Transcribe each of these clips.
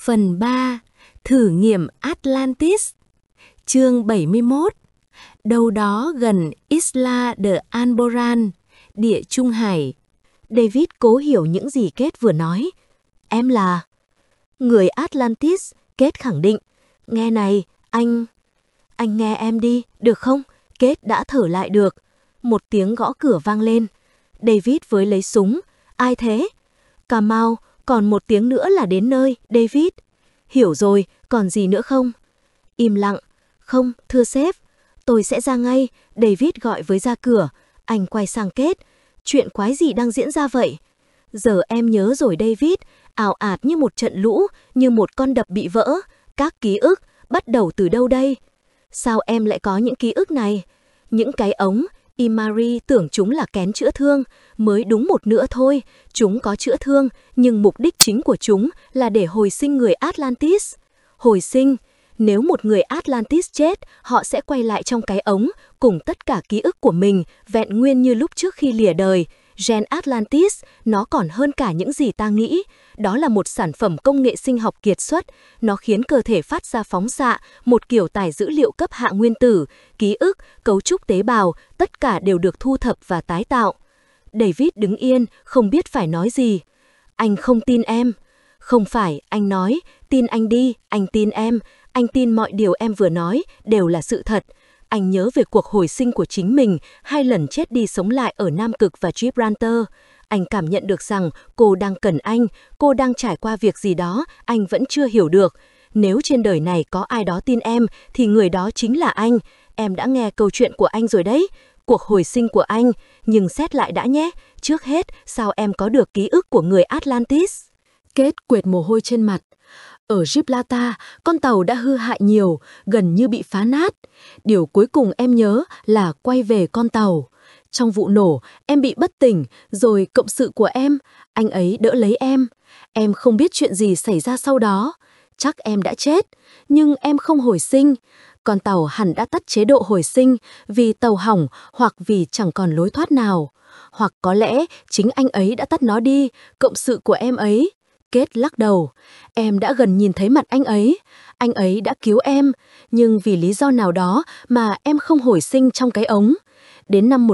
Phần 3. Thử nghiệm Atlantis. Chương 71. Đâu đó gần Isla de Alborán, địa Trung Hải. David cố hiểu những gì Kate vừa nói. Em là người Atlantis, Kate khẳng định. Nghe này, anh nghe em đi, được không? Kate đã thở lại được. Một tiếng gõ cửa vang lên. David với lấy súng. Ai thế? Cà mau, còn một tiếng nữa là đến nơi, David. Hiểu rồi, còn gì nữa không? Im lặng. Không, thưa sếp. Tôi sẽ ra ngay, David gọi với ra cửa. Anh quay sang Kate. Chuyện quái gì đang diễn ra vậy? Giờ em nhớ rồi David, ào ạt như một trận lũ, như một con đập bị vỡ. Các ký ức, bắt đầu từ đâu đây? Sao em lại có những ký ức này? Những cái ống, Imari tưởng chúng là kén chữa thương, mới đúng một nửa thôi. Chúng có chữa thương, nhưng mục đích chính của chúng là để hồi sinh người Atlantis. Hồi sinh, nếu một người Atlantis chết, họ sẽ quay lại trong cái ống, cùng tất cả ký ức của mình, vẹn nguyên như lúc trước khi lìa đời. Gen Atlantis, nó còn hơn cả những gì ta nghĩ. Đó là một sản phẩm công nghệ sinh học kiệt xuất. Nó khiến cơ thể phát ra phóng xạ, một kiểu tải dữ liệu cấp hạ nguyên tử, ký ức, cấu trúc tế bào, tất cả đều được thu thập và tái tạo. David đứng yên, không biết phải nói gì. Anh không tin em. Không phải, anh nói, tin anh đi, anh tin em. Anh tin mọi điều em vừa nói đều là sự thật. Anh nhớ về cuộc hồi sinh của chính mình, 2 lần chết đi sống lại ở Nam Cực và Gibraltar. Anh cảm nhận được rằng cô đang cần anh, cô đang trải qua việc gì đó anh vẫn chưa hiểu được. Nếu trên đời này có ai đó tin em, thì người đó chính là anh. Em đã nghe câu chuyện của anh rồi đấy, cuộc hồi sinh của anh. Nhưng xét lại đã nhé, trước hết, sao em có được ký ức của người Atlantis? Kate quệt mồ hôi trên mặt. Ở Gibraltar, con tàu đã hư hại nhiều, gần như bị phá nát. Điều cuối cùng em nhớ là quay về con tàu. Trong vụ nổ, em bị bất tỉnh, rồi cộng sự của em, anh ấy đỡ lấy em. Em không biết chuyện gì xảy ra sau đó. Chắc em đã chết, nhưng em không hồi sinh. Con tàu hẳn đã tắt chế độ hồi sinh vì tàu hỏng hoặc vì chẳng còn lối thoát nào. Hoặc có lẽ chính anh ấy đã tắt nó đi, cộng sự của em ấy. Kate lắc đầu. Em đã gần nhìn thấy mặt anh ấy đã cứu em, nhưng vì lý do nào đó mà em không hồi sinh trong cái ống. Đến năm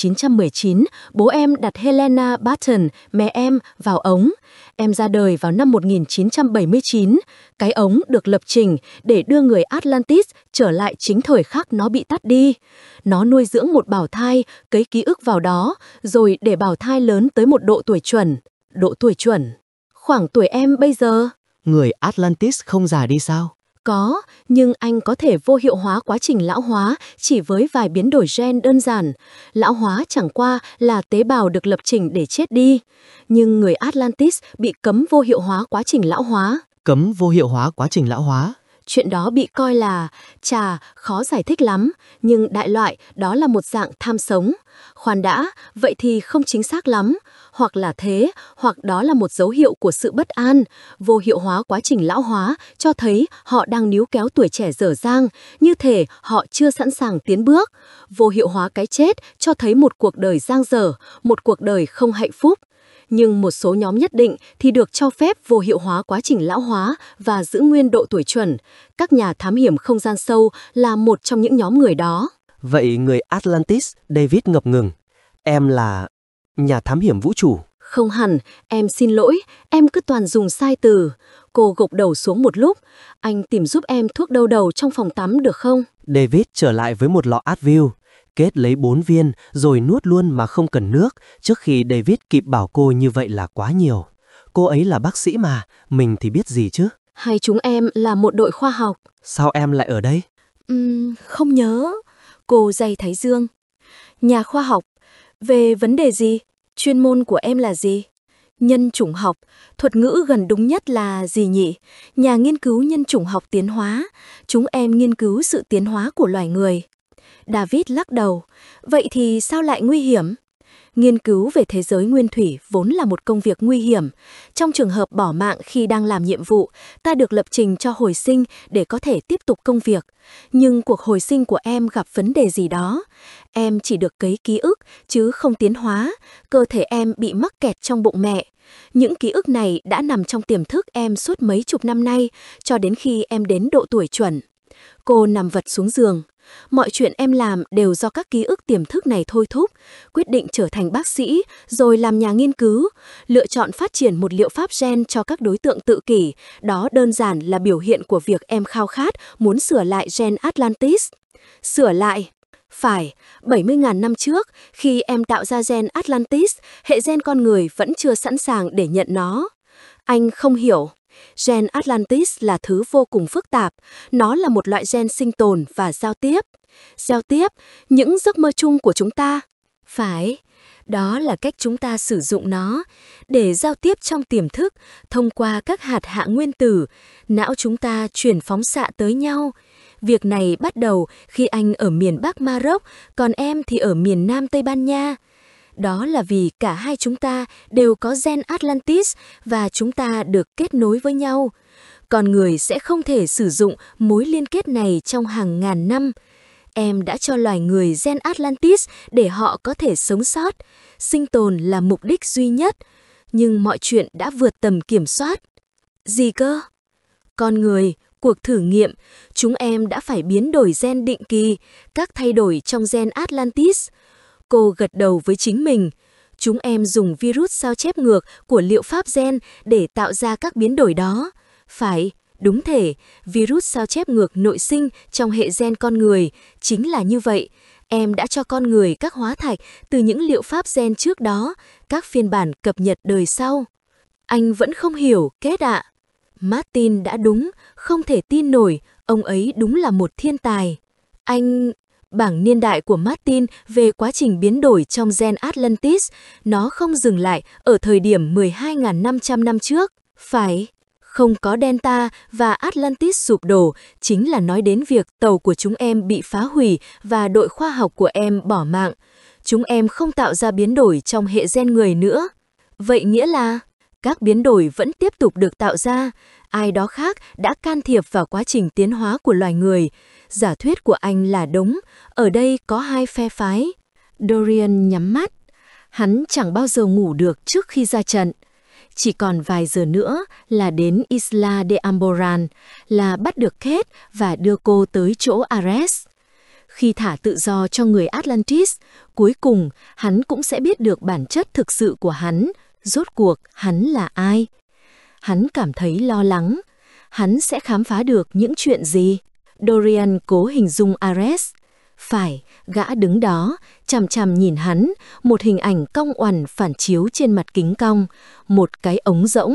1919, bố em đặt Helena Barton, mẹ em, vào ống. Em ra đời vào năm 1979. Cái ống được lập trình để đưa người Atlantis trở lại chính thời khắc nó bị tắt đi. Nó nuôi dưỡng một bào thai, cấy ký ức vào đó, rồi để bào thai lớn tới một độ tuổi chuẩn. Độ tuổi chuẩn? Khoảng tuổi em bây giờ. Người Atlantis không già đi sao? Có, nhưng anh có thể vô hiệu hóa quá trình lão hóa chỉ với vài biến đổi gen đơn giản. Lão hóa chẳng qua là tế bào được lập trình để chết đi. Nhưng người Atlantis bị cấm vô hiệu hóa quá trình lão hóa. Cấm vô hiệu hóa quá trình lão hóa? Chuyện đó bị coi là, khó giải thích lắm, nhưng đại loại đó là một dạng tham sống. Khoan đã, vậy thì không chính xác lắm. Hoặc là thế, hoặc đó là một dấu hiệu của sự bất an. Vô hiệu hóa quá trình lão hóa cho thấy họ đang níu kéo tuổi trẻ dở dang, như thể họ chưa sẵn sàng tiến bước. Vô hiệu hóa cái chết cho thấy một cuộc đời dang dở, một cuộc đời không hạnh phúc. Nhưng một số nhóm nhất định thì được cho phép vô hiệu hóa quá trình lão hóa và giữ nguyên độ tuổi chuẩn. Các nhà thám hiểm không gian sâu là một trong những nhóm người đó. Vậy người Atlantis, David ngập ngừng. Em là nhà thám hiểm vũ trụ? Không hẳn, em xin lỗi, em cứ toàn dùng sai từ. Cô gục đầu xuống một lúc. Anh tìm giúp em thuốc đau đầu trong phòng tắm được không? David trở lại với một lọ Advil. Kate lấy 4 viên rồi nuốt luôn mà không cần nước, trước khi David kịp bảo cô như vậy là quá nhiều. Cô ấy là bác sĩ mà, mình thì biết gì chứ? Hay chúng em là một đội khoa học? Sao em lại ở đây? Không nhớ. Cô day thái dương. Nhà khoa học. Về vấn đề gì? Chuyên môn của em là gì? Nhân chủng học. Thuật ngữ gần đúng nhất là gì nhỉ? Nhà nghiên cứu nhân chủng học tiến hóa. Chúng em nghiên cứu sự tiến hóa của loài người. David lắc đầu. Vậy thì sao lại nguy hiểm? Nghiên cứu về thế giới nguyên thủy vốn là một công việc nguy hiểm. Trong trường hợp bỏ mạng khi đang làm nhiệm vụ, ta được lập trình cho hồi sinh để có thể tiếp tục công việc. Nhưng cuộc hồi sinh của em gặp vấn đề gì đó. Em chỉ được cấy ký ức chứ không tiến hóa, cơ thể em bị mắc kẹt trong bụng mẹ. Những ký ức này đã nằm trong tiềm thức em suốt mấy chục năm nay, cho đến khi em đến độ tuổi chuẩn. Cô nằm vật xuống giường. Mọi chuyện em làm đều do các ký ức tiềm thức này thôi thúc, quyết định trở thành bác sĩ, rồi làm nhà nghiên cứu, lựa chọn phát triển một liệu pháp gen cho các đối tượng tự kỷ. Đó đơn giản là biểu hiện của việc em khao khát muốn sửa lại gen Atlantis. Sửa lại? Phải, 70.000 năm trước, khi em tạo ra gen Atlantis, hệ gen con người vẫn chưa sẵn sàng để nhận nó. Anh không hiểu. Gen Atlantis là thứ vô cùng phức tạp. Nó là một loại gen sinh tồn và giao tiếp. Giao tiếp, những giấc mơ chung của chúng ta. Phải, đó là cách chúng ta sử dụng nó để giao tiếp trong tiềm thức thông qua các hạt hạ nguyên tử. Não chúng ta truyền phóng xạ tới nhau. Việc này bắt đầu khi anh ở miền Bắc Maroc, còn em thì ở miền Nam Tây Ban Nha. Đó là vì cả hai chúng ta đều có gen Atlantis và chúng ta được kết nối với nhau. Con người sẽ không thể sử dụng mối liên kết này trong hàng ngàn năm. Em đã cho loài người gen Atlantis để họ có thể sống sót. Sinh tồn là mục đích duy nhất. Nhưng mọi chuyện đã vượt tầm kiểm soát. Gì cơ? Con người, cuộc thử nghiệm, chúng em đã phải biến đổi gen định kỳ, các thay đổi trong gen Atlantis. Cô gật đầu với chính mình. Chúng em dùng virus sao chép ngược của liệu pháp gen để tạo ra các biến đổi đó. Phải, đúng thể, virus sao chép ngược nội sinh trong hệ gen con người. Chính là như vậy. Em đã cho con người các hóa thạch từ những liệu pháp gen trước đó, các phiên bản cập nhật đời sau. Anh vẫn không hiểu, Kết ạ. Martin đã đúng, không thể tin nổi, ông ấy đúng là một thiên tài. Anh... Bảng niên đại của Martin về quá trình biến đổi trong gen Atlantis, nó không dừng lại ở thời điểm 12.500 năm trước. Phải, không có Delta và Atlantis sụp đổ chính là nói đến việc tàu của chúng em bị phá hủy và đội khoa học của em bỏ mạng. Chúng em không tạo ra biến đổi trong hệ gen người nữa. Vậy nghĩa là các biến đổi vẫn tiếp tục được tạo ra. Ai đó khác đã can thiệp vào quá trình tiến hóa của loài người. Giả thuyết của anh là đúng, ở đây có hai phe phái. Dorian nhắm mắt. Hắn chẳng bao giờ ngủ được trước khi ra trận. Chỉ còn vài giờ nữa là đến Isla de Alborán, là bắt được Kate và đưa cô tới chỗ Ares. Khi thả tự do cho người Atlantis, cuối cùng hắn cũng sẽ biết được bản chất thực sự của hắn. Rốt cuộc hắn là ai? Hắn cảm thấy lo lắng. Hắn sẽ khám phá được những chuyện gì? Dorian cố hình dung Ares. Phải, gã đứng đó, chằm chằm nhìn hắn, một hình ảnh cong uằn phản chiếu trên mặt kính cong, một cái ống rỗng.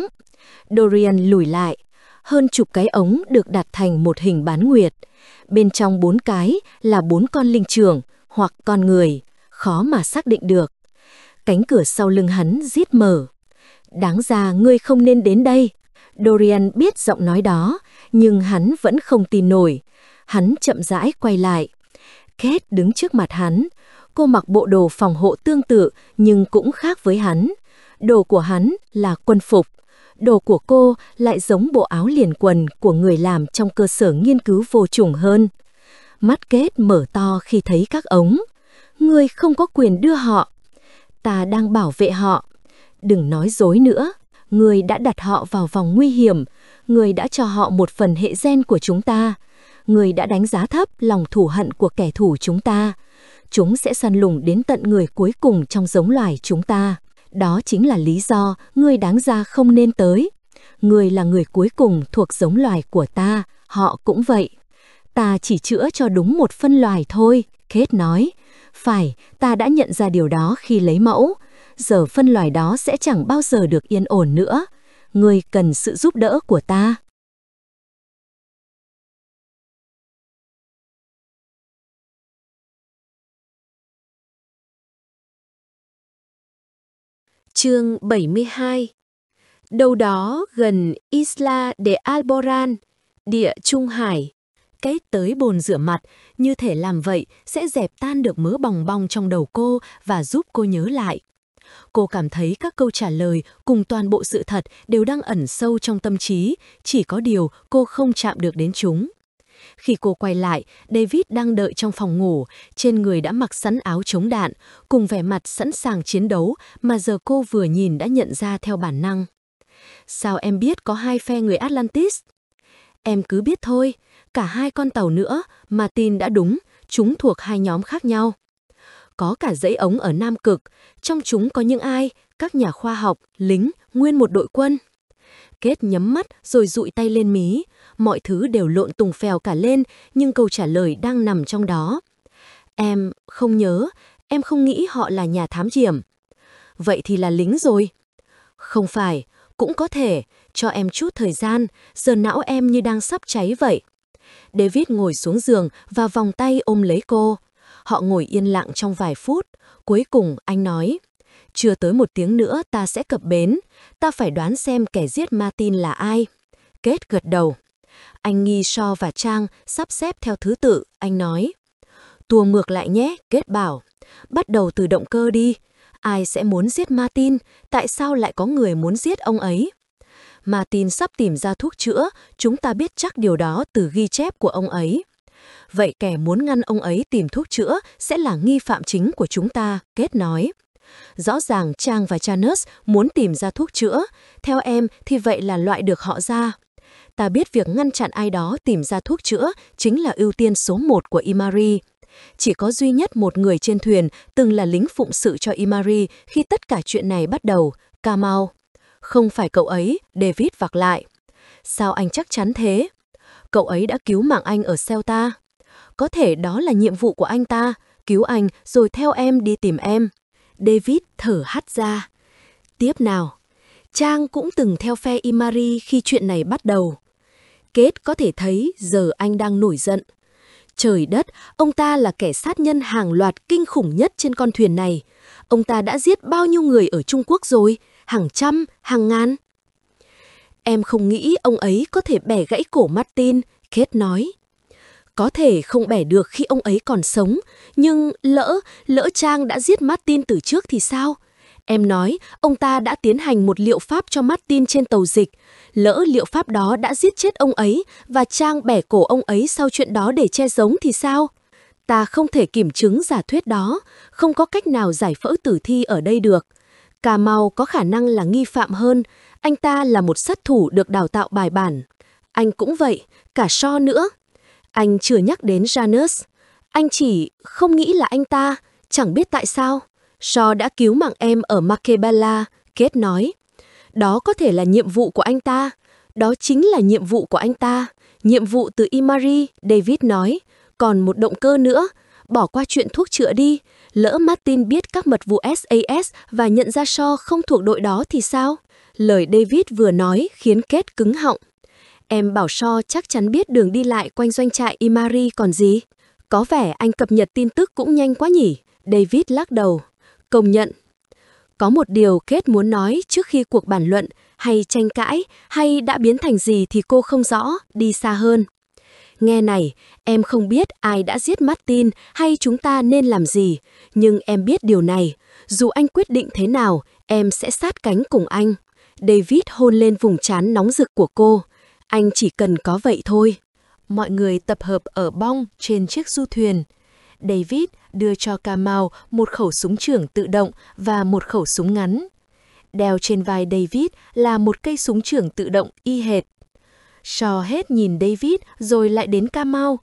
Dorian lùi lại, hơn chục cái ống được đặt thành một hình bán nguyệt. Bên trong 4 cái là 4 con linh trưởng hoặc con người, khó mà xác định được. Cánh cửa sau lưng hắn rít mở. Đáng ra ngươi không nên đến đây. Dorian biết giọng nói đó, nhưng hắn vẫn không tin nổi. Hắn chậm rãi quay lại. Kate đứng trước mặt hắn. Cô mặc bộ đồ phòng hộ tương tự nhưng cũng khác với hắn. Đồ của hắn là quân phục. Đồ của cô lại giống bộ áo liền quần của người làm trong cơ sở nghiên cứu vô chủng hơn. Mắt Kate mở to khi thấy các ống. Ngươi không có quyền đưa họ. Ta đang bảo vệ họ. Đừng nói dối nữa. Ngươi đã đặt họ vào vòng nguy hiểm. Ngươi đã cho họ một phần hệ gen của chúng ta. Ngươi đã đánh giá thấp lòng thù hận của kẻ thù chúng ta. Chúng sẽ săn lùng đến tận người cuối cùng trong giống loài chúng ta. Đó chính là lý do ngươi đáng ra không nên tới. Ngươi là người cuối cùng thuộc giống loài của ta, họ cũng vậy. Ta chỉ chữa cho đúng một phân loài thôi, Kate nói. Phải, ta đã nhận ra điều đó khi lấy mẫu. Giờ phân loài đó sẽ chẳng bao giờ được yên ổn nữa. Ngươi cần sự giúp đỡ của ta. Chương 72. Đâu đó gần Isla de Alborán, địa Trung Hải, Kate tới bồn rửa mặt, như thể làm vậy sẽ dẹp tan được mớ bòng bong trong đầu cô và giúp cô nhớ lại. Cô cảm thấy các câu trả lời cùng toàn bộ sự thật đều đang ẩn sâu trong tâm trí, chỉ có điều cô không chạm được đến chúng. Khi cô quay lại, David đang đợi trong phòng ngủ, trên người đã mặc sẵn áo chống đạn, cùng vẻ mặt sẵn sàng chiến đấu mà giờ cô vừa nhìn đã nhận ra theo bản năng. Sao em biết có 2 phe người Atlantis? Em cứ biết thôi, cả 2 con tàu nữa, Martin đã đúng, chúng thuộc 2 nhóm khác nhau. Có cả dãy ống ở Nam Cực, trong chúng có những ai? Các nhà khoa học, lính, nguyên một đội quân. Kate nhắm mắt rồi dụi tay lên mí, mọi thứ đều lộn tùng phèo cả lên, nhưng câu trả lời đang nằm trong đó. Em không nhớ, em không nghĩ họ là nhà thám hiểm. Vậy thì là lính rồi. Không phải, cũng có thể, cho em chút thời gian, giờ não em như đang sắp cháy vậy. David ngồi xuống giường và vòng tay ôm lấy cô. Họ ngồi yên lặng trong vài phút. Cuối cùng anh nói, chưa tới 1 tiếng nữa ta sẽ cập bến. Ta phải đoán xem kẻ giết Martin là ai. Kate gật đầu. Anh nghi Shaw và Trang sắp xếp theo thứ tự, anh nói. Tua ngược lại nhé, Kate bảo. Bắt đầu từ động cơ đi. Ai sẽ muốn giết Martin? Tại sao lại có người muốn giết ông ấy? Martin sắp tìm ra thuốc chữa, chúng ta biết chắc điều đó từ ghi chép của ông ấy. Vậy kẻ muốn ngăn ông ấy tìm thuốc chữa sẽ là nghi phạm chính của chúng ta, Kate nói. Rõ ràng Trang và Janus muốn tìm ra thuốc chữa, theo em thì vậy là loại được họ ra. Ta biết việc ngăn chặn ai đó tìm ra thuốc chữa chính là ưu tiên số 1 của Imari. Chỉ có duy nhất một người trên thuyền từng là lính phụng sự cho Imari khi tất cả chuyện này bắt đầu, Kamau. Không phải cậu ấy, David vặc lại. Sao anh chắc chắn thế? Cậu ấy đã cứu mạng anh ở Ceuta. Có thể đó là nhiệm vụ của anh ta, cứu anh rồi theo em đi tìm em. David thở hắt ra. Tiếp nào. Trang cũng từng theo phe Imari khi chuyện này bắt đầu. Kate có thể thấy giờ anh đang nổi giận. Trời đất, ông ta là kẻ sát nhân hàng loạt kinh khủng nhất trên con thuyền này. Ông ta đã giết bao nhiêu người ở Trung Quốc rồi? Hàng trăm, hàng ngàn. Em không nghĩ ông ấy có thể bẻ gãy cổ Martin, Kate nói. Có thể không bẻ được khi ông ấy còn sống, nhưng lỡ Trang đã giết Martin từ trước thì sao? Em nói, ông ta đã tiến hành một liệu pháp cho Martin trên tàu dịch. Lỡ liệu pháp đó đã giết chết ông ấy và Trang bẻ cổ ông ấy sau chuyện đó để che giấu thì sao? Ta không thể kiểm chứng giả thuyết đó, không có cách nào giải phẫu tử thi ở đây được. Cà Mau có khả năng là nghi phạm hơn, anh ta là một sát thủ được đào tạo bài bản. Anh cũng vậy, cả Shaw nữa. Anh chưa nhắc đến Janus. Anh chỉ không nghĩ là anh ta, chẳng biết tại sao. Shaw đã cứu mạng em ở Makebala, Kate nói. Đó có thể là nhiệm vụ của anh ta. Đó chính là nhiệm vụ của anh ta. Nhiệm vụ từ Imari, David nói. Còn một động cơ nữa. Bỏ qua chuyện thuốc chữa đi. Lỡ Martin biết các mật vụ SAS và nhận ra Shaw không thuộc đội đó thì sao? Lời David vừa nói khiến Kate cứng họng. Em bảo Shaw chắc chắn biết đường đi lại quanh doanh trại Imari còn gì. Có vẻ anh cập nhật tin tức cũng nhanh quá nhỉ? David lắc đầu. Công nhận. Có một điều Kate muốn nói trước khi cuộc bàn luận, hay tranh cãi, hay đã biến thành gì thì cô không rõ, đi xa hơn. Nghe này, em không biết ai đã giết Martin hay chúng ta nên làm gì, nhưng em biết điều này, dù anh quyết định thế nào, em sẽ sát cánh cùng anh. David hôn lên vùng trán nóng rực của cô. Anh chỉ cần có vậy thôi. Mọi người tập hợp ở bong trên chiếc du thuyền. David đưa cho Kamau một khẩu súng trường tự động và một khẩu súng ngắn. Đeo trên vai David là một cây súng trường tự động y hệt. Shaw hết nhìn David rồi lại đến Kamau.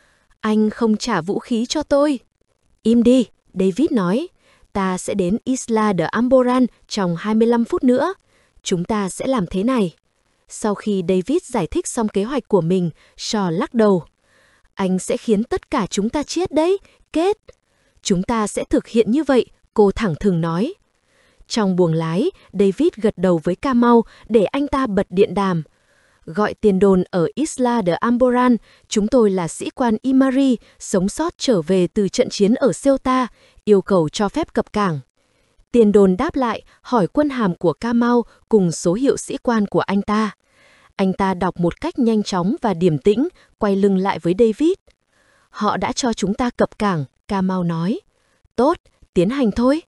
Anh không trả vũ khí cho tôi. Im đi, David nói. Ta sẽ đến Isla de Amboran trong 25 phút nữa. Chúng ta sẽ làm thế này. Sau khi David giải thích xong kế hoạch của mình, Shaw lắc đầu. Anh sẽ khiến tất cả chúng ta chết đấy, Kate. Chúng ta sẽ thực hiện như vậy, cô thẳng thừng nói. Trong buồng lái, David gật đầu với Kamau để anh ta bật điện đàm. Gọi tiền đồn ở Isla de Amboran, chúng tôi là sĩ quan Imari, sống sót trở về từ trận chiến ở Ceuta, yêu cầu cho phép cập cảng. Tiền đồn đáp lại, hỏi quân hàm của Kamau cùng số hiệu sĩ quan của anh ta. Anh ta đọc một cách nhanh chóng và điềm tĩnh, quay lưng lại với David. Họ đã cho chúng ta cập cảng, Kamau nói. Tốt, tiến hành thôi.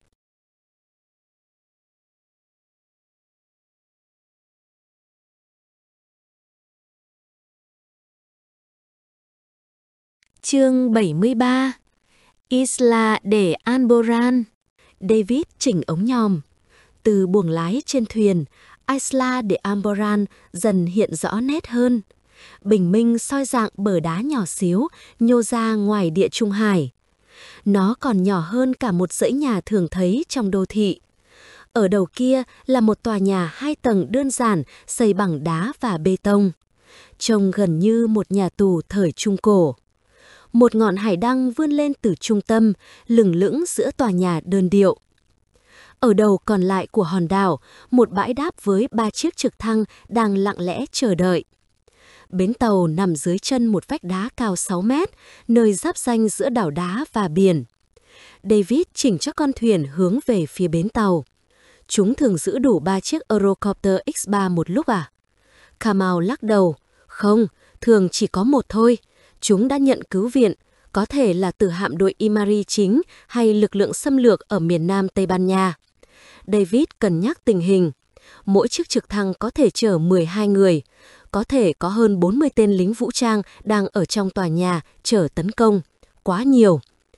Chương 73. Isla de Alborán. David chỉnh ống nhòm. Từ buồng lái trên thuyền, Isla de Alborán dần hiện rõ nét hơn. Bình minh soi rạng bờ đá nhỏ xíu nhô ra ngoài địa Trung Hải. Nó còn nhỏ hơn cả một dãy nhà thường thấy trong đô thị. Ở đầu kia là một tòa nhà 2 tầng đơn giản xây bằng đá và bê tông. Trông gần như một nhà tù thời Trung Cổ. Một ngọn hải đăng vươn lên từ trung tâm, lừng lững giữa tòa nhà đơn điệu. Ở đầu còn lại của hòn đảo, một bãi đáp với 3 chiếc trực thăng đang lặng lẽ chờ đợi. Bến tàu nằm dưới chân một vách đá cao 6 mét, nơi giáp ranh giữa đảo đá và biển. David chỉnh cho con thuyền hướng về phía bến tàu. Chúng thường giữ đủ 3 chiếc Eurocopter X3 một lúc à? Kamau lắc đầu. Không, thường chỉ có một thôi. Chúng đã nhận cứu viện, có thể là từ hạm đội Imari chính hay lực lượng xâm lược ở miền nam Tây Ban Nha. David cân nhắc tình hình. Mỗi chiếc trực thăng có thể chở 12 người. Có thể có hơn 40 tên lính vũ trang đang ở trong tòa nhà chờ tấn công. Quá nhiều.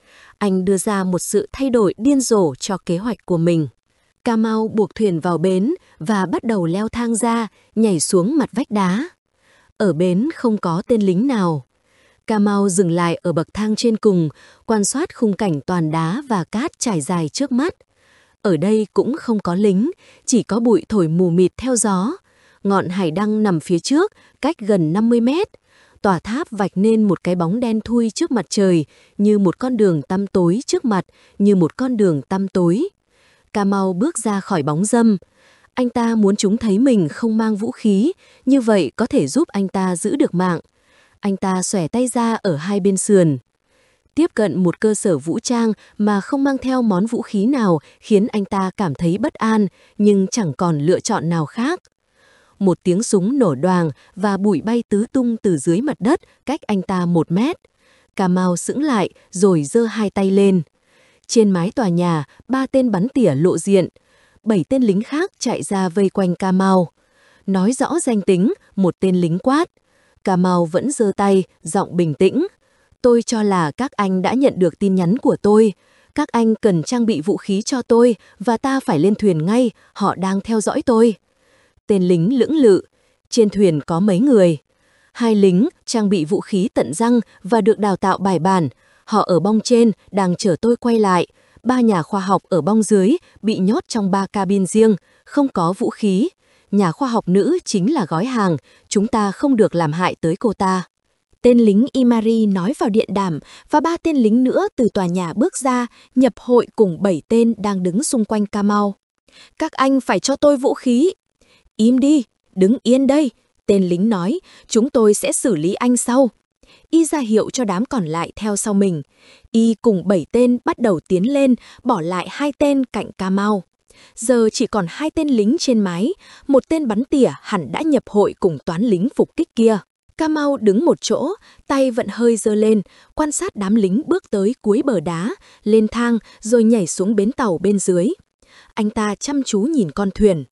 Anh đưa ra một sự thay đổi điên rồ cho kế hoạch của mình. Kamau buộc thuyền vào bến và bắt đầu leo thang ra, nhảy xuống mặt vách đá. Ở bến không có tên lính nào. Kamau dừng lại ở bậc thang trên cùng, quan sát khung cảnh toàn đá và cát trải dài trước mắt. Ở đây cũng không có lính, chỉ có bụi thổi mù mịt theo gió. Ngọn hải đăng nằm phía trước, cách gần 50 mét. Tòa tháp vạch nên một cái bóng đen thui trước mặt trời, như một con đường tăm tối trước mặt, như một con đường tăm tối. Kamau bước ra khỏi bóng râm. Anh ta muốn chúng thấy mình không mang vũ khí, như vậy có thể giúp anh ta giữ được mạng. Anh ta xòe tay ra ở hai bên sườn. Tiếp cận một cơ sở vũ trang mà không mang theo món vũ khí nào khiến anh ta cảm thấy bất an, nhưng chẳng còn lựa chọn nào khác. Một tiếng súng nổ đoàng và bụi bay tứ tung từ dưới mặt đất cách anh ta 1 mét. Kamau sững lại rồi giơ hai tay lên. Trên mái tòa nhà, 3 tên bắn tỉa lộ diện. 7 tên lính khác chạy ra vây quanh Kamau. Nói rõ danh tính, một tên lính quát. Kamau vẫn giơ tay, giọng bình tĩnh. Tôi cho là các anh đã nhận được tin nhắn của tôi. Các anh cần trang bị vũ khí cho tôi và ta phải lên thuyền ngay, họ đang theo dõi tôi. Tên lính lưỡng lự. Trên thuyền có mấy người? 2 lính trang bị vũ khí tận răng và được đào tạo bài bản. Họ ở bong trên đang chờ tôi quay lại. 3 nhà khoa học ở bong dưới bị nhốt trong 3 cabin riêng, không có vũ khí. Nhà khoa học nữ chính là gói hàng, chúng ta không được làm hại tới cô ta. Tên lính Imari nói vào điện đàm và 3 tên lính nữa từ tòa nhà bước ra, nhập hội cùng 7 tên đang đứng xung quanh Kamau. Các anh phải cho tôi vũ khí. Im đi, đứng yên đây, tên lính nói, chúng tôi sẽ xử lý anh sau. Y ra hiệu cho đám còn lại theo sau mình. Y cùng 7 tên bắt đầu tiến lên, bỏ lại 2 tên cạnh Kamau. Giờ chỉ còn 2 tên lính trên mái, một tên bắn tỉa hẳn đã nhập hội cùng toán lính phục kích kia. Kamau đứng một chỗ, tay vẫn hơi giơ lên, quan sát đám lính bước tới cuối bờ đá, lên thang rồi nhảy xuống bến tàu bên dưới. Anh ta chăm chú nhìn con thuyền.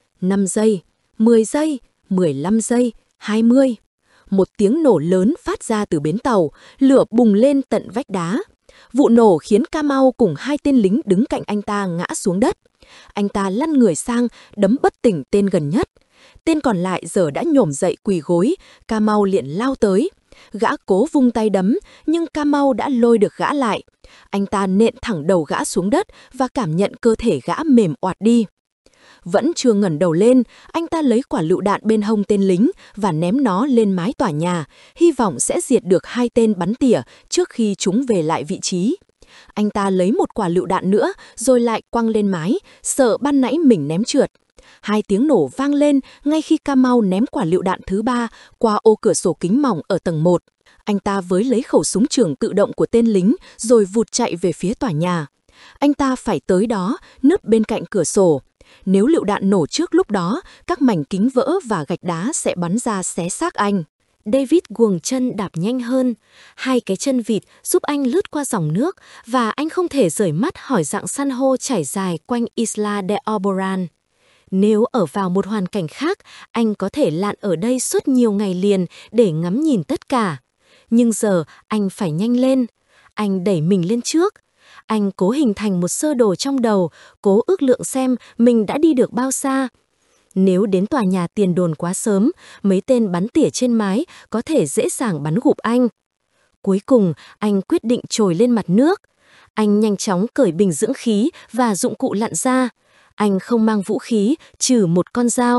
5 giây, 10 giây, 15 giây, 20. Một tiếng nổ lớn phát ra từ bến tàu, lửa bùng lên tận vách đá. Vụ nổ khiến Kamau cùng 2 tên lính đứng cạnh anh ta ngã xuống đất. Anh ta lăn người sang, đấm bất tỉnh tên gần nhất. Tên còn lại giờ đã nhổm dậy quỳ gối, Kamau liền lao tới. Gã cố vung tay đấm, nhưng Kamau đã lôi được gã lại. Anh ta nện thẳng đầu gã xuống đất và cảm nhận cơ thể gã mềm oạt đi. Vẫn chưa ngẩng đầu lên, anh ta lấy quả lựu đạn bên hông tên lính và ném nó lên mái tòa nhà, hy vọng sẽ diệt được 2 tên bắn tỉa trước khi chúng về lại vị trí. Anh ta lấy một quả lựu đạn nữa rồi lại quăng lên mái, sợ ban nãy mình ném trượt. 2 tiếng nổ vang lên ngay khi Kamau ném quả lựu đạn thứ 3 qua ô cửa sổ kính mỏng ở tầng 1. Anh ta với lấy khẩu súng trường tự động của tên lính rồi vụt chạy về phía tòa nhà. Anh ta phải tới đó, núp bên cạnh cửa sổ. nếu lựu đạn nổ trước lúc đó, các mảnh kính vỡ và gạch đá sẽ bắn ra xé xác anh. David guồng chân đạp nhanh hơn. Hai cái chân vịt giúp anh lướt qua dòng nước và anh không thể rời mắt hỏi dạng san hô trải dài quanh Isla de Alborán. Nếu ở vào một hoàn cảnh khác, anh có thể lặn ở đây suốt nhiều ngày liền để ngắm nhìn tất cả. Nhưng giờ anh phải nhanh lên. Anh đẩy mình lên trước. Anh cố hình thành một sơ đồ trong đầu, cố ước lượng xem mình đã đi được bao xa. Nếu đến tòa nhà tiền đồn quá sớm, mấy tên bắn tỉa trên mái có thể dễ dàng bắn gục anh. Cuối cùng, anh quyết định trồi lên mặt nước. Anh nhanh chóng cởi bình dưỡng khí và dụng cụ lặn ra. Anh không mang vũ khí, trừ một con dao.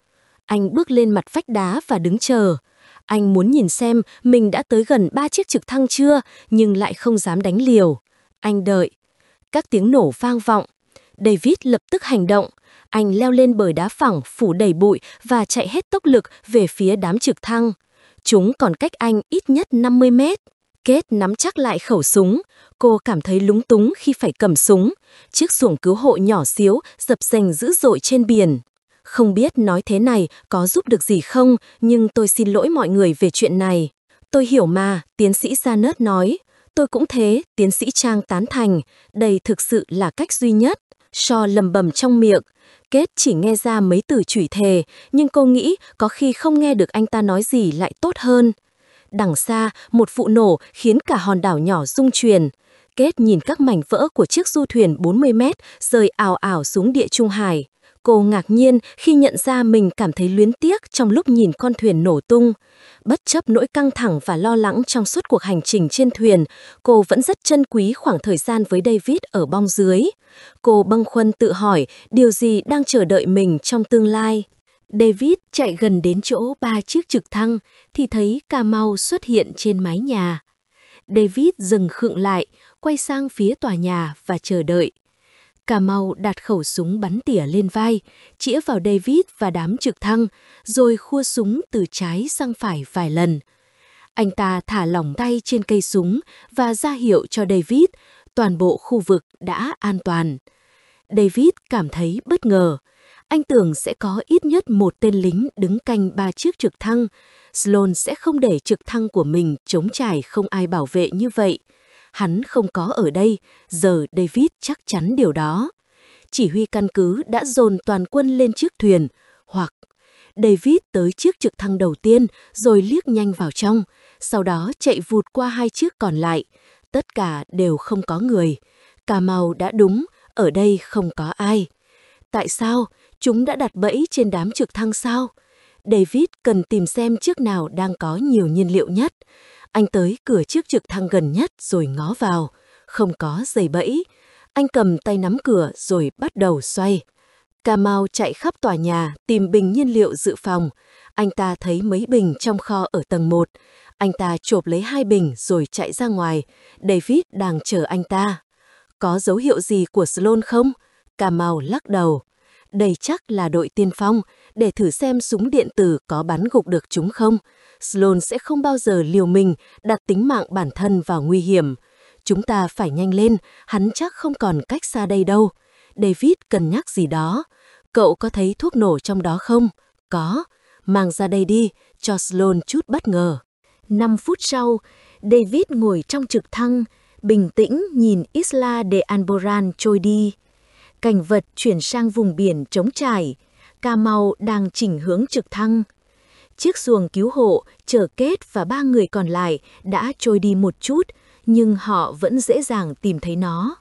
Anh bước lên mặt vách đá và đứng chờ. Anh muốn nhìn xem mình đã tới gần 3 chiếc trực thăng chưa, nhưng lại không dám đánh liều. Anh đợi. Các tiếng nổ vang vọng. David lập tức hành động. Anh leo lên bờ đá phẳng phủ đầy bụi và chạy hết tốc lực về phía đám trực thăng. Chúng còn cách anh ít nhất 50 mét. Kate nắm chắc lại khẩu súng. Cô cảm thấy lúng túng khi phải cầm súng. Chiếc xuồng cứu hộ nhỏ xíu dập dềnh dữ dội trên biển. Không biết nói thế này có giúp được gì không, nhưng tôi xin lỗi mọi người về chuyện này. Tôi hiểu mà, tiến sĩ Janet nói. Tôi cũng thế, tiến sĩ Trang tán thành. Đây thực sự là cách duy nhất. Shaw lầm bầm trong miệng. Kate chỉ nghe ra mấy từ chửi thề, nhưng cô nghĩ có khi không nghe được anh ta nói gì lại tốt hơn. Đằng xa, một vụ nổ khiến cả hòn đảo nhỏ rung chuyển. Kate nhìn các mảnh vỡ của chiếc du thuyền 40 mét rơi ào ào xuống địa Trung Hải. Cô ngạc nhiên khi nhận ra mình cảm thấy luyến tiếc trong lúc nhìn con thuyền nổ tung. Bất chấp nỗi căng thẳng và lo lắng trong suốt cuộc hành trình trên thuyền, cô vẫn rất trân quý khoảng thời gian với David ở bong dưới. Cô bâng khuâng tự hỏi điều gì đang chờ đợi mình trong tương lai. David chạy gần đến chỗ 3 chiếc trực thăng thì thấy Cà Mau xuất hiện trên mái nhà. David dừng khựng lại, quay sang phía tòa nhà và chờ đợi. Cà Mau đặt khẩu súng bắn tỉa lên vai, chĩa vào David và đám trực thăng, rồi khua súng từ trái sang phải vài lần. Anh ta thả lỏng tay trên cây súng và ra hiệu cho David, toàn bộ khu vực đã an toàn. David cảm thấy bất ngờ. Anh tưởng sẽ có ít nhất một tên lính đứng canh 3 chiếc trực thăng. Sloan sẽ không để trực thăng của mình trống trải không ai bảo vệ như vậy. Hắn không có ở đây, giờ David chắc chắn điều đó. Chỉ huy căn cứ đã dồn toàn quân lên chiếc thuyền, hoặc David tới chiếc trực thăng đầu tiên rồi liếc nhanh vào trong, sau đó chạy vụt qua 2 chiếc còn lại. Tất cả đều không có người. Cà Mau đã đúng, ở đây không có ai. Tại sao? Chúng đã đặt bẫy trên đám trực thăng sao? David cần tìm xem chiếc nào đang có nhiều nhiên liệu nhất. Anh tới cửa chiếc trực thăng gần nhất rồi ngó vào. Không có dây bẫy. Anh cầm tay nắm cửa rồi bắt đầu xoay. Cà Mau chạy khắp tòa nhà tìm bình nhiên liệu dự phòng. Anh ta thấy mấy bình trong kho ở tầng 1. Anh ta chộp lấy 2 bình rồi chạy ra ngoài. David đang chờ anh ta. Có dấu hiệu gì của Sloan không? Cà Mau lắc đầu. Đây chắc là đội tiên phong, để thử xem súng điện tử có bắn gục được chúng không. Sloan sẽ không bao giờ liều mình đặt tính mạng bản thân vào nguy hiểm. Chúng ta phải nhanh lên, hắn chắc không còn cách xa đây đâu. David cân nhắc gì đó. Cậu có thấy thuốc nổ trong đó không? Có. Mang ra đây đi, cho Sloan chút bất ngờ. 5 phút sau, David ngồi trong trực thăng, bình tĩnh nhìn Isla de Alborán trôi đi. Cảnh vật chuyển sang vùng biển trống trải. Cà Mau đang chỉnh hướng trực thăng. Chiếc xuồng cứu hộ chở Kate và 3 người còn lại đã trôi đi một chút, nhưng họ vẫn dễ dàng tìm thấy nó.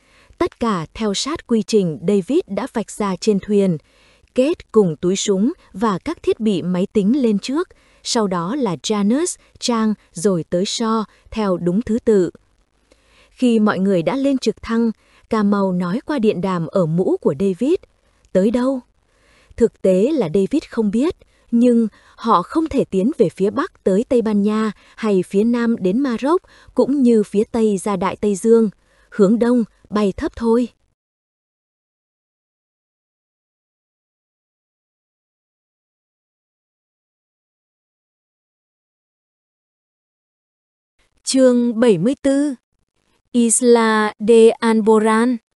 Tất cả theo sát quy trình David đã vạch ra trên thuyền. Kate cùng túi súng và các thiết bị máy tính lên trước, sau đó là Janet, Trang rồi tới Shaw theo đúng thứ tự. Khi mọi người đã lên trực thăng, Cà Mau nói qua điện đàm ở mũ của David. Tới đâu? Thực tế là David không biết, nhưng họ không thể tiến về phía Bắc tới Tây Ban Nha hay phía Nam đến Maroc cũng như phía Tây ra Đại Tây Dương. Hướng Đông, bay thấp thôi. Chương 74. Isla de Alborán.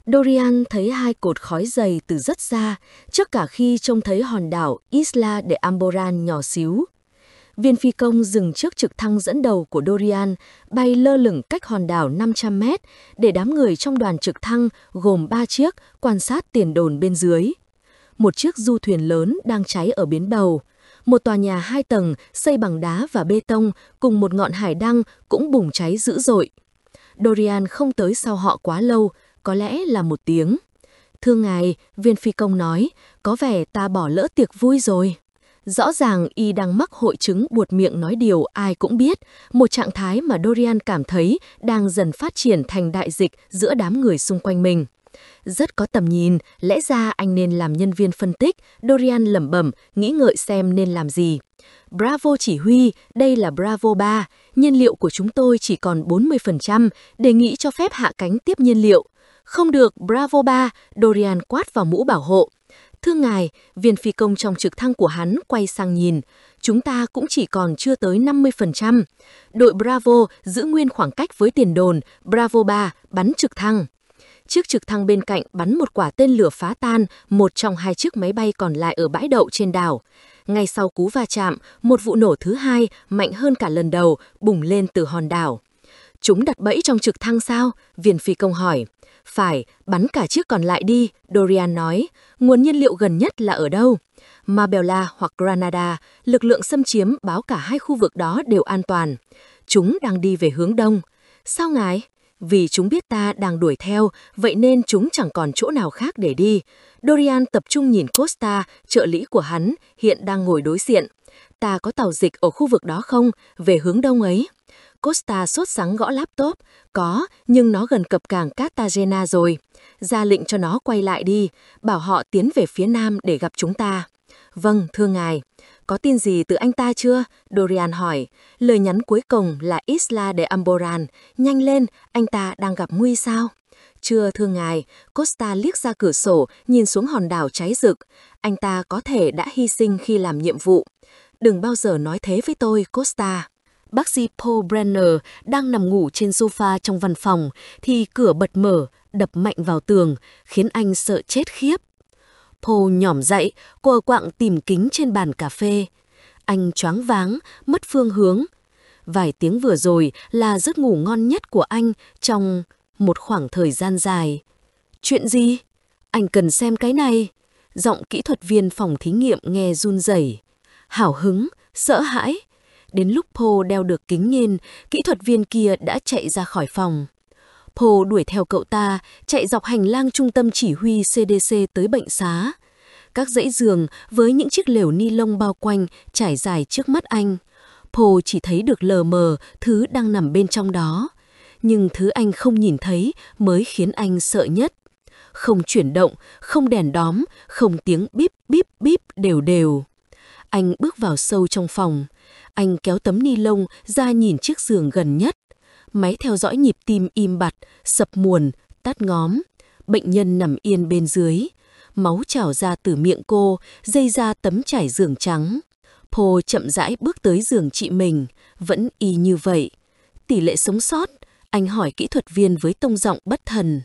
Dorian thấy hai cột khói dày từ rất xa, trước cả khi trông thấy hòn đảo Isla de Amboran nhỏ xíu. Viên phi công dừng trước trực thăng dẫn đầu của Dorian, bay lơ lửng cách hòn đảo 500 mét, để đám người trong đoàn trực thăng gồm 3 chiếc quan sát tiền đồn bên dưới. Một chiếc du thuyền lớn đang cháy ở bến bầu. Một tòa nhà 2 tầng xây bằng đá và bê tông cùng một ngọn hải đăng cũng bùng cháy dữ dội. Dorian không tới sau họ quá lâu, có lẽ là 1 tiếng. Thưa ngài, viên phi công nói, có vẻ ta bỏ lỡ tiệc vui rồi. Rõ ràng y đang mắc hội chứng buột miệng nói điều ai cũng biết, một trạng thái mà Dorian cảm thấy đang dần phát triển thành đại dịch giữa đám người xung quanh mình. Rất có tầm nhìn, lẽ ra anh nên làm nhân viên phân tích, Dorian lẩm bẩm, nghĩ ngợi xem nên làm gì. Bravo chỉ huy, đây là Bravo 3, nhiên liệu của chúng tôi chỉ còn 40%, đề nghị cho phép hạ cánh tiếp nhiên liệu. Không được, Bravo 3, Dorian quát vào mũ bảo hộ. Thưa ngài, viên phi công trong trực thăng của hắn quay sang nhìn. Chúng ta cũng chỉ còn chưa tới 50%. Đội Bravo giữ nguyên khoảng cách với tiền đồn, Bravo 3 bắn trực thăng. Chiếc trực thăng bên cạnh bắn một quả tên lửa phá tan một trong 2 chiếc máy bay còn lại ở bãi đậu trên đảo. Ngay sau cú va chạm, một vụ nổ thứ hai mạnh hơn cả lần đầu bùng lên từ hòn đảo. Chúng đặt bẫy trong trực thăng sao? Viên phi công hỏi. Phải, bắn cả chiếc còn lại đi, Dorian nói. Nguồn nhiên liệu gần nhất là ở đâu? Marbella hoặc Granada, lực lượng xâm chiếm báo cả 2 khu vực đó đều an toàn. Chúng đang đi về hướng đông. Sao ngài? Vì chúng biết ta đang đuổi theo, vậy nên chúng chẳng còn chỗ nào khác để đi. Dorian tập trung nhìn Costa, trợ lý của hắn, hiện đang ngồi đối diện. Ta có tàu dịch ở khu vực đó không? Về hướng đông ấy. Costa sốt sắng gõ laptop. Có, nhưng nó gần cập cảng Cartagena rồi. Ra lệnh cho nó quay lại đi, bảo họ tiến về phía nam để gặp chúng ta. Vâng, thưa ngài. Có tin gì từ anh ta chưa? Dorian hỏi. Lời nhắn cuối cùng là Isla de Amboran. Nhanh lên, anh ta đang gặp nguy sao? Chưa, thưa ngài. Costa liếc ra cửa sổ, nhìn xuống hòn đảo cháy rực. Anh ta có thể đã hy sinh khi làm nhiệm vụ. Đừng bao giờ nói thế với tôi, Costa. Bác sĩ Paul Brenner đang nằm ngủ trên sofa trong văn phòng, thì cửa bật mở, đập mạnh vào tường, khiến anh sợ chết khiếp. Paul nhỏm dậy, quờ quạng tìm kính trên bàn cà phê. Anh choáng váng, mất phương hướng. Vài tiếng vừa rồi là giấc ngủ ngon nhất của anh trong một khoảng thời gian dài. Chuyện gì? Anh cần xem cái này. Giọng kỹ thuật viên phòng thí nghiệm nghe run rẩy. Hào hứng, sợ hãi. Đến lúc Paul đeo được kính nhìn, kỹ thuật viên kia đã chạy ra khỏi phòng. Paul đuổi theo cậu ta, chạy dọc hành lang trung tâm chỉ huy CDC tới bệnh xá. Các dãy giường với những chiếc lều ni lông bao quanh trải dài trước mắt anh. Paul chỉ thấy được lờ mờ thứ đang nằm bên trong đó. Nhưng thứ anh không nhìn thấy mới khiến anh sợ nhất. Không chuyển động, không đèn đóm, không tiếng bíp bíp bíp đều đều. Anh bước vào sâu trong phòng. Anh kéo tấm ni lông ra nhìn chiếc giường gần nhất. Máy theo dõi nhịp tim im bặt, sập muồn, tắt ngóm. Bệnh nhân nằm yên bên dưới. Máu trào ra từ miệng cô, dây ra tấm trải giường trắng. Paul chậm rãi bước tới giường chị mình, vẫn y như vậy. Tỷ lệ sống sót, anh hỏi kỹ thuật viên với tông giọng bất thần.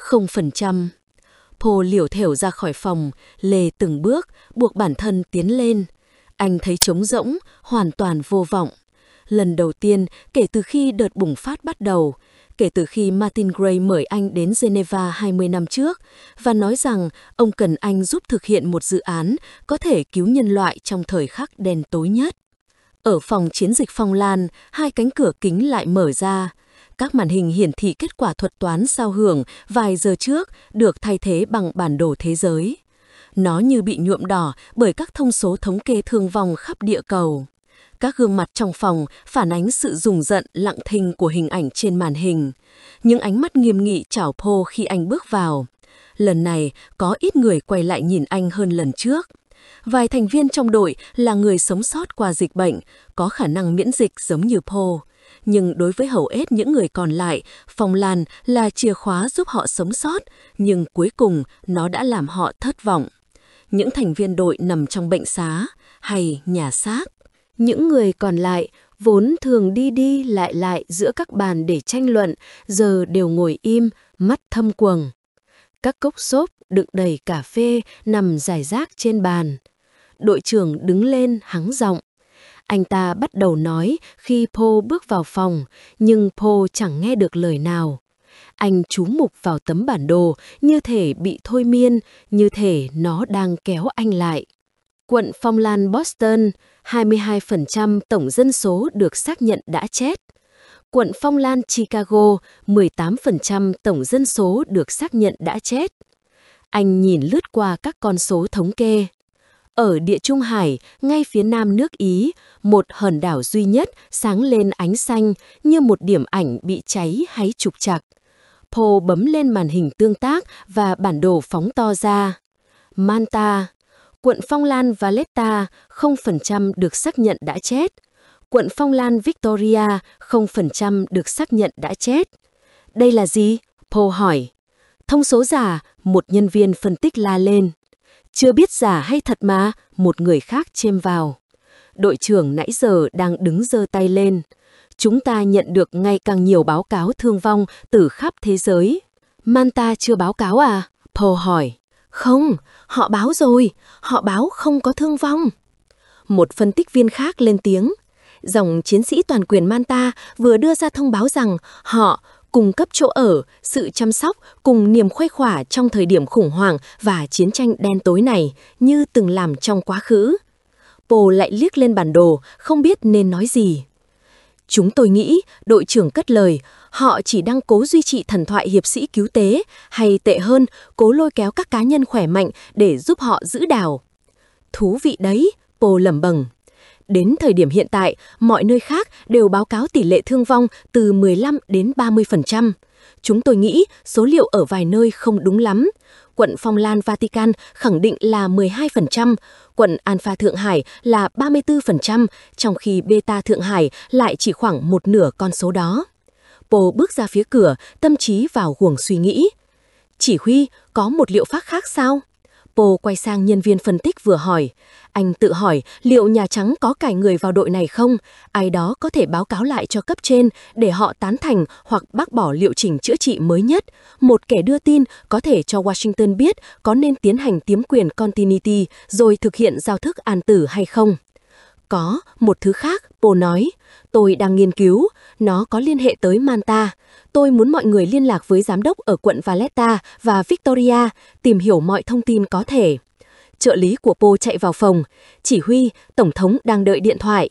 0%. Paul liều thểu ra khỏi phòng, lê từng bước, buộc bản thân tiến lên. Anh thấy trống rỗng, hoàn toàn vô vọng. Lần đầu tiên kể từ khi đợt bùng phát bắt đầu, kể từ khi Martin Gray mời anh đến Geneva 20 năm trước và nói rằng ông cần anh giúp thực hiện một dự án có thể cứu nhân loại trong thời khắc đen tối nhất. Ở phòng chiến dịch Phong Lan, 2 cánh cửa kính lại mở ra. Các màn hình hiển thị kết quả thuật toán sao hưởng vài giờ trước được thay thế bằng bản đồ thế giới. Nó như bị nhuộm đỏ bởi các thông số thống kê thương vong khắp địa cầu. Các gương mặt trong phòng phản ánh sự rùng rợn lặng thinh của hình ảnh trên màn hình. Những ánh mắt nghiêm nghị chào Paul khi anh bước vào. Lần này có ít người quay lại nhìn anh hơn lần trước. Vài thành viên trong đội là người sống sót qua dịch bệnh, có khả năng miễn dịch giống như Paul. Nhưng đối với hầu hết những người còn lại, Phong Lan là chìa khóa giúp họ sống sót, nhưng cuối cùng nó đã làm họ thất vọng. Những thành viên đội nằm trong bệnh xá hay nhà xác. Những người còn lại, vốn thường đi đi lại giữa các bàn để tranh luận, giờ đều ngồi im, mắt thâm quầng. Các cốc xốp đựng đầy cà phê nằm rải rác trên bàn. Đội trưởng đứng lên hắng giọng. Anh ta bắt đầu nói khi Paul bước vào phòng, nhưng Paul chẳng nghe được lời nào. Anh chú mục vào tấm bản đồ, như thể bị thôi miên, như thể nó đang kéo anh lại. Quận Phong Lan Boston, 22% tổng dân số được xác nhận đã chết. Quận Phong Lan Chicago, 18% tổng dân số được xác nhận đã chết. Anh nhìn lướt qua các con số thống kê. Ở Địa Trung Hải, ngay phía nam nước Ý, một hòn đảo duy nhất sáng lên ánh xanh như một điểm ảnh bị cháy hay trục trặc. Paul bấm lên màn hình tương tác và bản đồ phóng to ra. Manta, quận Phong Lan Valletta, 0% được xác nhận đã chết. Quận Phong Lan Victoria, 0% được xác nhận đã chết. Đây là gì? Paul hỏi. Thông số giả, một nhân viên phân tích la lên. Chưa biết giả hay thật mà, một người khác chêm vào. Đội trưởng nãy giờ đang đứng giơ tay lên. Chúng ta nhận được ngày càng nhiều báo cáo thương vong từ khắp thế giới. Manta chưa báo cáo à? Paul hỏi. Không, họ báo rồi, họ báo không có thương vong. Một phân tích viên khác lên tiếng. Dòng chiến sĩ toàn quyền Manta vừa đưa ra thông báo rằng họ cung cấp chỗ ở, sự chăm sóc cùng niềm khuây khỏa trong thời điểm khủng hoảng và chiến tranh đen tối này như từng làm trong quá khứ. Paul lại liếc lên bản đồ, không biết nên nói gì. Chúng tôi nghĩ, đội trưởng cất lời, họ chỉ đang cố duy trì thần thoại hiệp sĩ cứu tế, hay tệ hơn, cố lôi kéo các cá nhân khỏe mạnh để giúp họ giữ đảo. Thú vị đấy, Paul lẩm bẩm. Đến thời điểm hiện tại, mọi nơi khác đều báo cáo tỷ lệ thương vong từ 15 đến 30%. Chúng tôi nghĩ số liệu ở vài nơi không đúng lắm. Quận Phong Lan Vatican khẳng định là 12%, quận Alpha Thượng Hải là 34%, trong khi Beta Thượng Hải lại chỉ khoảng một nửa con số đó. Paul bước ra phía cửa, tâm trí vào guồng suy nghĩ. Chỉ huy, có một liệu pháp khác sao? Paul quay sang nhân viên phân tích vừa hỏi. Anh tự hỏi liệu Nhà Trắng có cải người vào đội này không? Ai đó có thể báo cáo lại cho cấp trên để họ tán thành hoặc bác bỏ liệu trình chữa trị mới nhất. Một kẻ đưa tin có thể cho Washington biết có nên tiến hành tiếm quyền continuity rồi thực hiện giao thức an tử hay không. Có, một thứ khác, Paul nói. Tôi đang nghiên cứu, nó có liên hệ tới Manta. Tôi muốn mọi người liên lạc với giám đốc ở quận Valletta và Victoria, tìm hiểu mọi thông tin có thể. Trợ lý của Paul chạy vào phòng. Chỉ huy, Tổng thống đang đợi điện thoại.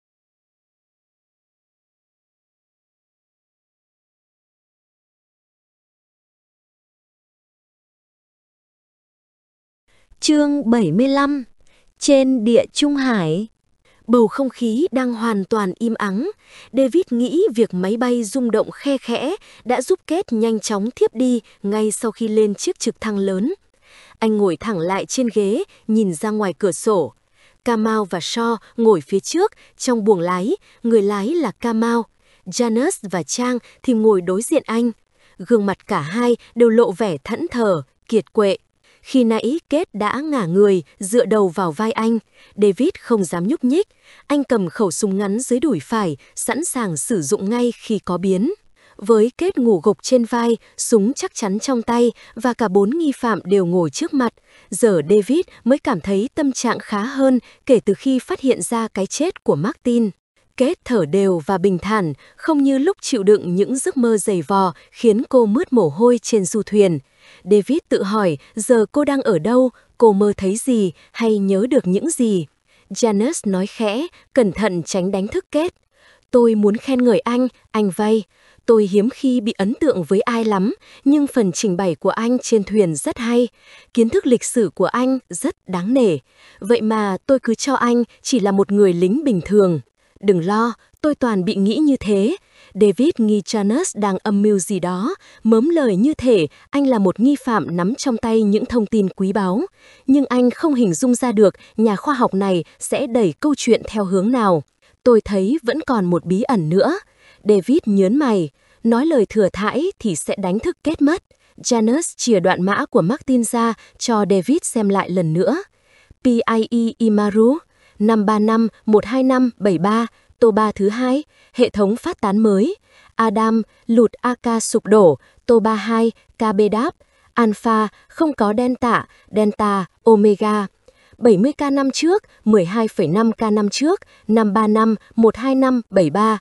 Chương 75. Trên Địa Trung Hải. Bầu không khí đang hoàn toàn im ắng. David nghĩ việc máy bay rung động khe khẽ đã giúp Kate nhanh chóng thiếp đi ngay sau khi lên chiếc trực thăng lớn. Anh ngồi thẳng lại trên ghế, nhìn ra ngoài cửa sổ. Kamau và Shaw ngồi phía trước, trong buồng lái, người lái là Kamau. Janus và Trang thì ngồi đối diện anh. Gương mặt cả hai đều lộ vẻ thẫn thờ, kiệt quệ. Khi nãy Kate đã ngả người, dựa đầu vào vai anh. David không dám nhúc nhích. Anh cầm khẩu súng ngắn dưới đùi phải, sẵn sàng sử dụng ngay khi có biến. Với Kate ngủ gục trên vai, súng chắc chắn trong tay và cả 4 nghi phạm đều ngồi trước mặt, giờ David mới cảm thấy tâm trạng khá hơn kể từ khi phát hiện ra cái chết của Martin. Kate thở đều và bình thản, không như lúc chịu đựng những giấc mơ dày vò khiến cô mướt mồ hôi trên du thuyền. David tự hỏi giờ cô đang ở đâu, cô mơ thấy gì hay nhớ được những gì. Janus nói khẽ, cẩn thận tránh đánh thức Kate. Tôi muốn khen ngợi anh vay. Tôi hiếm khi bị ấn tượng với ai lắm, nhưng phần trình bày của anh trên thuyền rất hay. Kiến thức lịch sử của anh rất đáng nể. Vậy mà tôi cứ cho anh chỉ là một người lính bình thường. Đừng lo, tôi toàn bị nghĩ như thế. David nghi Janus đang âm mưu gì đó, mớm lời như thể anh là một nghi phạm nắm trong tay những thông tin quý báu. Nhưng anh không hình dung ra được nhà khoa học này sẽ đẩy câu chuyện theo hướng nào. Tôi thấy vẫn còn một bí ẩn nữa. David nhớn mày, nói lời thừa thãi thì sẽ đánh thức Kate mất. Janus chìa đoạn mã của Martin ra cho David xem lại lần nữa. PIE Imaru 535-12573, Toba thứ 2, hệ thống phát tán mới. Adam, lụt AK sụp đổ, Toba 2, KB đáp. Alpha không có delta, delta, omega. 70K năm trước, 12,5K năm trước, 535, 125, 73,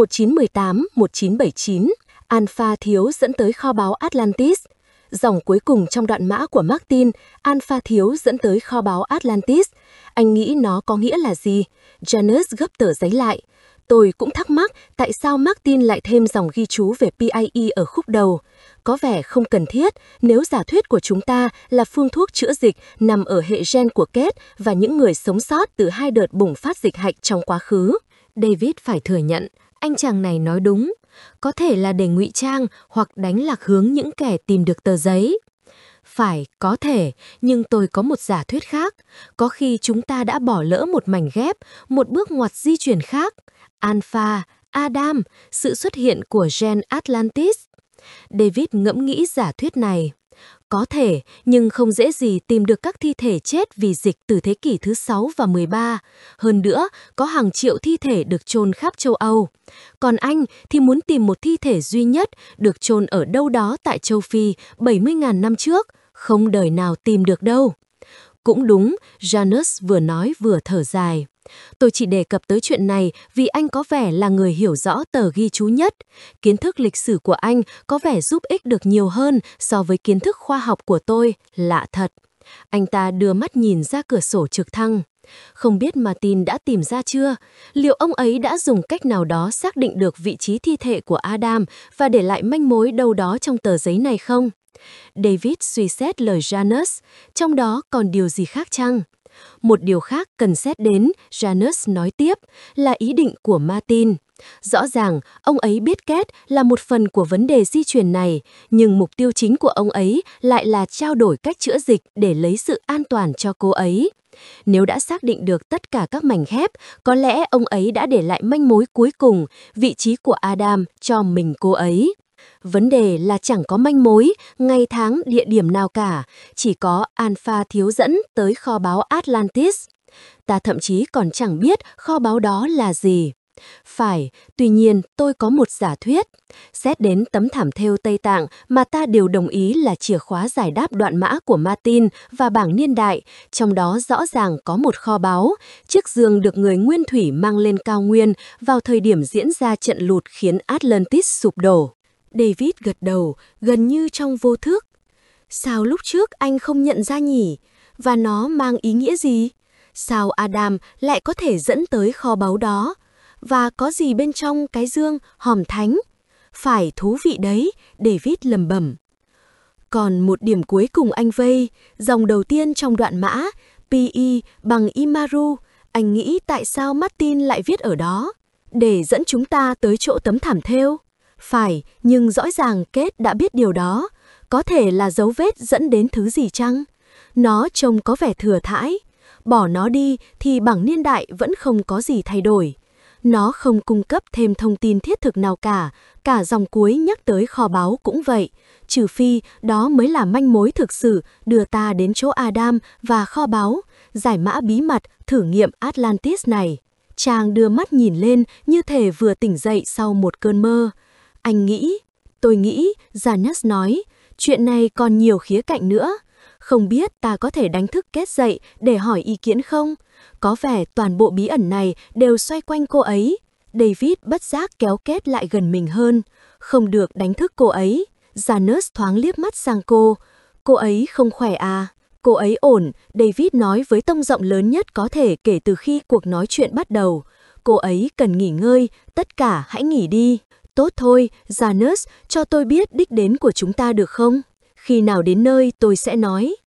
1918, 1979. Alpha thiếu dẫn tới kho báu Atlantis. Dòng cuối cùng trong đoạn mã của Martin, Alpha thiếu dẫn tới kho báu Atlantis. Anh nghĩ nó có nghĩa là gì? Janus gấp tờ giấy lại. Tôi cũng thắc mắc tại sao Martin lại thêm dòng ghi chú về PIE ở khúc đầu. Có vẻ không cần thiết nếu giả thuyết của chúng ta là phương thuốc chữa dịch nằm ở hệ gen của Kate và những người sống sót từ 2 đợt bùng phát dịch hạch trong quá khứ. David phải thừa nhận, anh chàng này nói đúng. Có thể là để ngụy trang hoặc đánh lạc hướng những kẻ tìm được tờ giấy. Phải, có thể, nhưng tôi có một giả thuyết khác. Có khi chúng ta đã bỏ lỡ một mảnh ghép, một bước ngoặt di chuyển khác. Alpha, Adam, sự xuất hiện của gen Atlantis. David ngẫm nghĩ giả thuyết này. Có thể, nhưng không dễ gì tìm được các thi thể chết vì dịch từ thế kỷ thứ 6 và 13. Hơn nữa, có hàng triệu thi thể được chôn khắp châu Âu. Còn anh thì muốn tìm một thi thể duy nhất được chôn ở đâu đó tại châu Phi 70.000 năm trước. Không đời nào tìm được đâu. Cũng đúng, Janus vừa nói vừa thở dài. Tôi chỉ đề cập tới chuyện này vì anh có vẻ là người hiểu rõ tờ ghi chú nhất. Kiến thức lịch sử của anh có vẻ giúp ích được nhiều hơn so với kiến thức khoa học của tôi, lạ thật. Anh ta đưa mắt nhìn ra cửa sổ trực thăng. Không biết Martin đã tìm ra chưa? Liệu ông ấy đã dùng cách nào đó xác định được vị trí thi thể của Adam và để lại manh mối đâu đó trong tờ giấy này không? David suy xét lời Janus, trong đó còn điều gì khác chăng? Một điều khác cần xét đến, Janus nói tiếp, là ý định của Martin. Rõ ràng, ông ấy biết Kate là một phần của vấn đề di truyền này, nhưng mục tiêu chính của ông ấy lại là trao đổi cách chữa dịch để lấy sự an toàn cho cô ấy. Nếu đã xác định được tất cả các mảnh ghép, có lẽ ông ấy đã để lại manh mối cuối cùng, vị trí của Adam cho mình cô ấy. Vấn đề là chẳng có manh mối, ngày tháng, địa điểm nào cả, chỉ có Alpha thiếu dẫn tới kho báu Atlantis. Ta thậm chí còn chẳng biết kho báu đó là gì. Phải, tuy nhiên tôi có một giả thuyết. Xét đến tấm thảm thêu Tây Tạng mà ta đều đồng ý là chìa khóa giải đáp đoạn mã của Martin và bảng niên đại, trong đó rõ ràng có một kho báu, chiếc giường được người nguyên thủy mang lên cao nguyên vào thời điểm diễn ra trận lụt khiến Atlantis sụp đổ. David gật đầu, gần như trong vô thức. Sao lúc trước anh không nhận ra nhỉ? Và nó mang ý nghĩa gì? Sao Adam lại có thể dẫn tới kho báu đó? Và có gì bên trong cái dương hòm thánh? Phải thú vị đấy, David lẩm bẩm. Còn một điểm cuối cùng anh vây, dòng đầu tiên trong đoạn mã, PI bằng Imaru, anh nghĩ tại sao Martin lại viết ở đó? Để dẫn chúng ta tới chỗ tấm thảm thêu. Phải, nhưng rõ ràng Kate đã biết điều đó. Có thể là dấu vết dẫn đến thứ gì chăng? Nó trông có vẻ thừa thãi. Bỏ nó đi thì bảng niên đại vẫn không có gì thay đổi. Nó không cung cấp thêm thông tin thiết thực nào cả dòng cuối nhắc tới kho báu cũng vậy. Trừ phi đó mới là manh mối thực sự đưa ta đến chỗ Adam và kho báu, giải mã bí mật thử nghiệm Atlantis này. Chàng đưa mắt nhìn lên như thể vừa tỉnh dậy sau một cơn mơ. Anh nghĩ, tôi nghĩ, Janus nói, chuyện này còn nhiều khía cạnh nữa. Không biết ta có thể đánh thức Kate dậy để hỏi ý kiến không? Có vẻ toàn bộ bí ẩn này đều xoay quanh cô ấy. David bất giác kéo Kate lại gần mình hơn. Không được đánh thức cô ấy. Janus thoáng liếc mắt sang cô. Cô ấy không khỏe à? Cô ấy ổn, David nói với tông giọng lớn nhất có thể kể từ khi cuộc nói chuyện bắt đầu. Cô ấy cần nghỉ ngơi, tất cả hãy nghỉ đi. Tốt thôi, Janus, cho tôi biết đích đến của chúng ta được không? Khi nào đến nơi tôi sẽ nói.